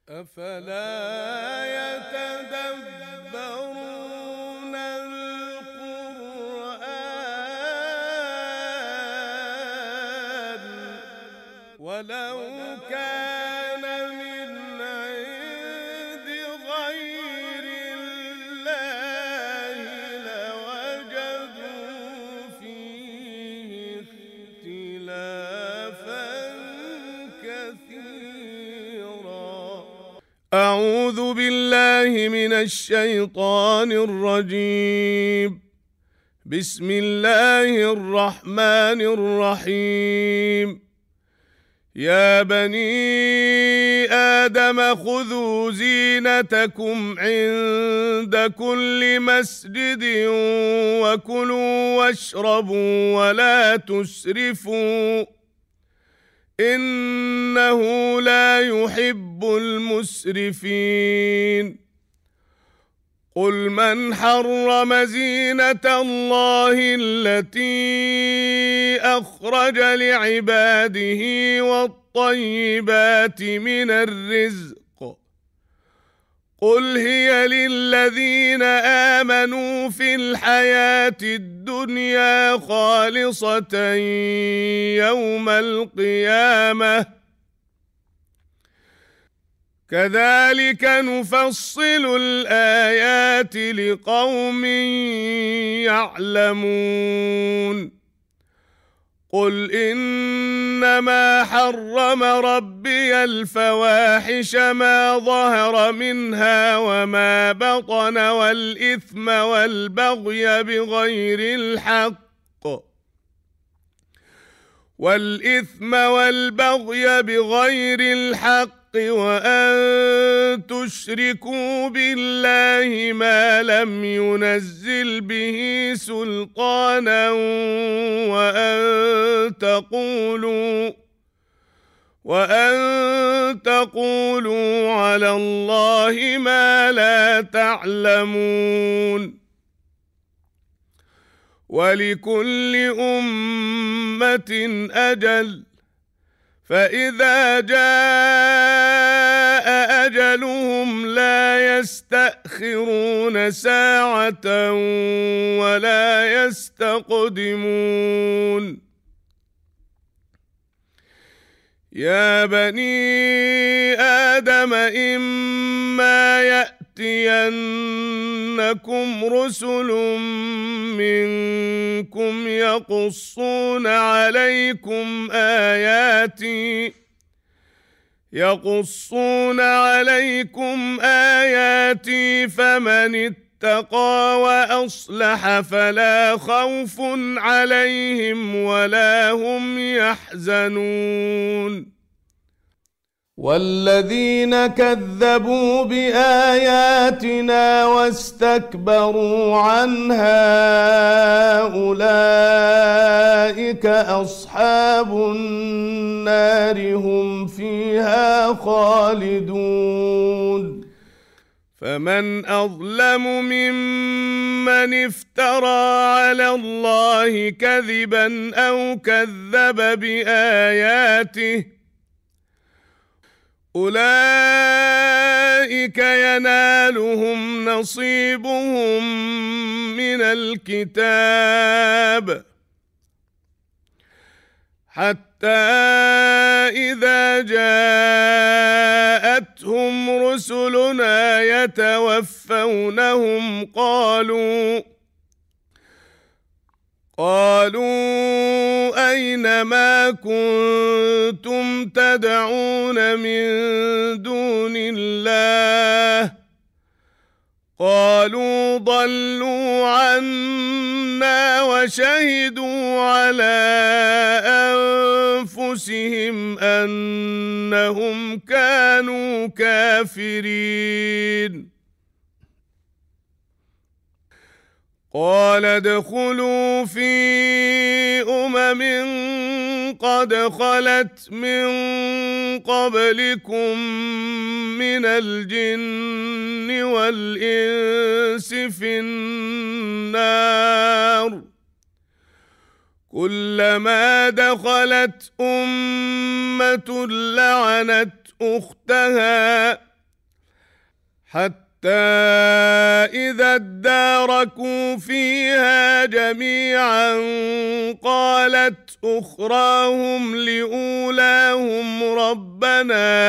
أفلا يتدبرون القرآن ولو كان من عند غير الله لوجدوا فيه اختلافا كثيرا. أعوذ بالله من الشيطان الرجيم. بسم الله الرحمن الرحيم. يا بني آدم خذوا زينتكم عند كل مسجد وكلوا واشربوا ولا تسرفوا إنه لا يحب المسرفين. قل من حرم زينة الله التي أخرج لعباده والطيبات من الرزق قل هي للذين آمنوا في الحياة الدنيا خالصة يوم القيامة كذلك نفصل الآيات لقوم يعلمون. قل إنما حرم ربي الفواحش ما ظهر منها وما بطن والإثم والبغي بغير الحق وأن تشركوا بالله ما لم ينزل به سلطانا وأن تقولوا على الله ما لا تعلمون. ولكل أمة أجل فإذا جاء أجلهم لا يستأخرون ساعة ولا يستقدمون. يا بني آدم إما يأتينكم رسل منكم يقصون عليكم آياتي فمن اتقى وأصلح فلا خوف عليهم ولا هم يحزنون. والذين كذبوا بآياتنا واستكبروا عنها أولئك أصحاب النار هم فيها خالدون. فمن أظلم ممن افترى على الله كذبا أو كذب بآياته أولئك ينالهم نصيبهم من الكتاب حتى إذا جاءتهم رسلنا يتوفونهم قالوا أين ما كنتم تدعون من دون الله قالوا ضلوا عنا وشهدوا على أنفسهم أنهم كانوا كافرين. قال ادخلوا في قد خلت من قبلكم من الجن والإنس في النار كلما دخلت أمة لعنت أختها حتى إذا اداركوا فيها جميعا قالت أخراهم لأولاهم ربنا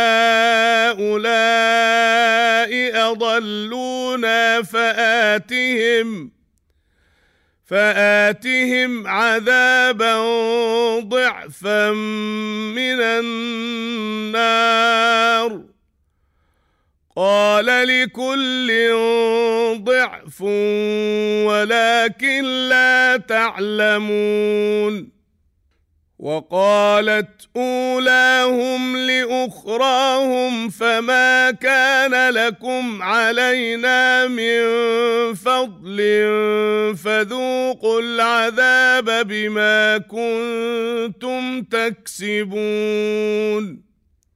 هؤلاء أضلونا فآتهم عذابا ضعفا من النار قال لكل ضعف ولكن لا تعلمون وقالت أولاهم لأخراهم فما كان لكم علينا من فضل فذوقوا العذاب بما كنتم تكسبون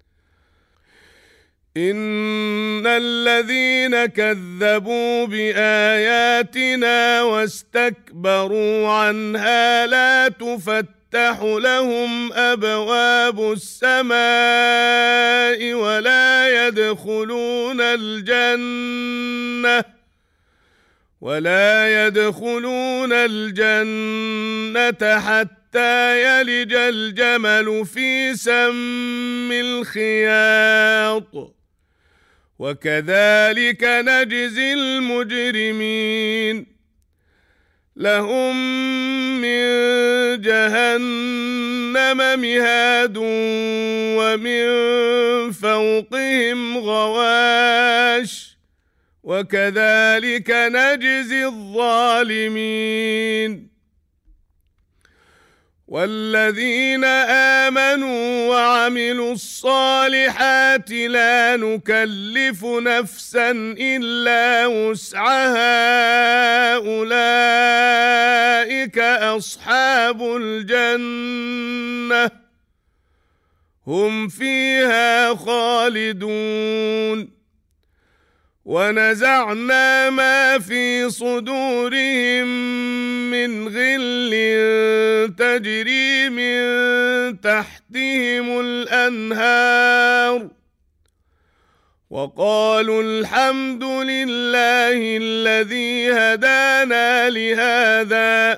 إن الذين كذبوا بآياتنا واستكبروا عنها لا تفتح لهم أبواب السماء ولا يدخلون الجنة حتى يلج الجمل في سم الخياط وكذلك نجزي المجرمين لهم من جهنم مهاد ومن فوقهم غواش وكذلك نجزي الظالمين والذين آمنوا وعملوا الصالحات لا نكلف نفسا إلا وسعها أولئك أصحاب الجنة هم فيها خالدون ونزعنا ما في صدورهم من غل تجري من تحتهم الأنهار وقالوا الحمد لله الذي هدانا لهذا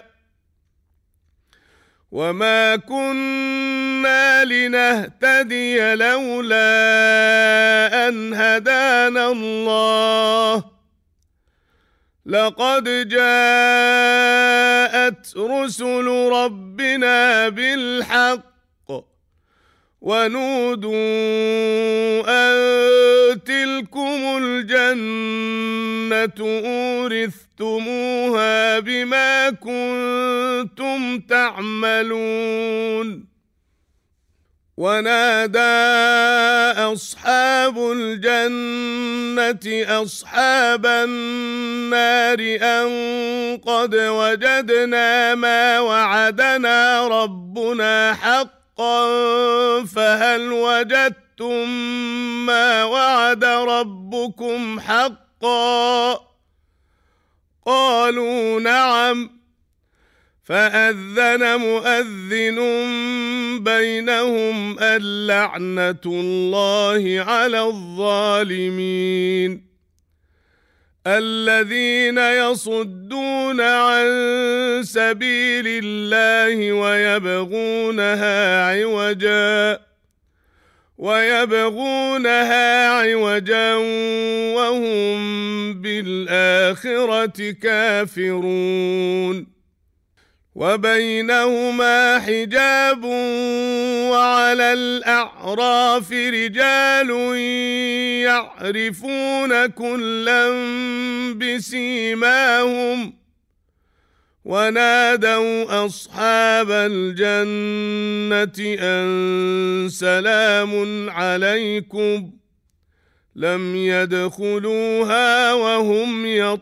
وما كنا لنهتدي لولا أن هدانا الله لقد جاءت رسل ربنا بالحق ونودوا أن تلكم الجنة أورثتموها بما كنتم تعملون ونادى أصحاب الجنة أصحاب النار أن قد وجدنا ما وعدنا ربنا حقا فهل وجدتم ما وعد ربكم حقا قالوا نعم فأذن مؤذن بينهم اللعنة الله على الظالمين الذين يصدون عن سبيل الله ويبغونها عوجا وهم بالآخرة كافرون وبينهما حجاب وعلى الأعراف رجال يعرفون كلا بسيماهم ونادوا أصحاب الجنة أن سلام عليكم لم يدخلوها وهم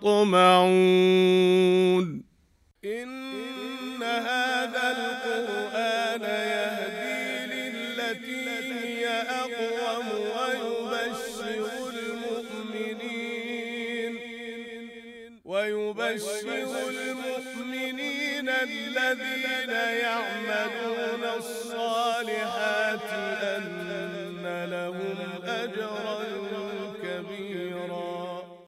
يطمعون إن هذا القرآن يهدي للتي هي أقوم ويبشر المؤمنين الذين يعملون الصالحات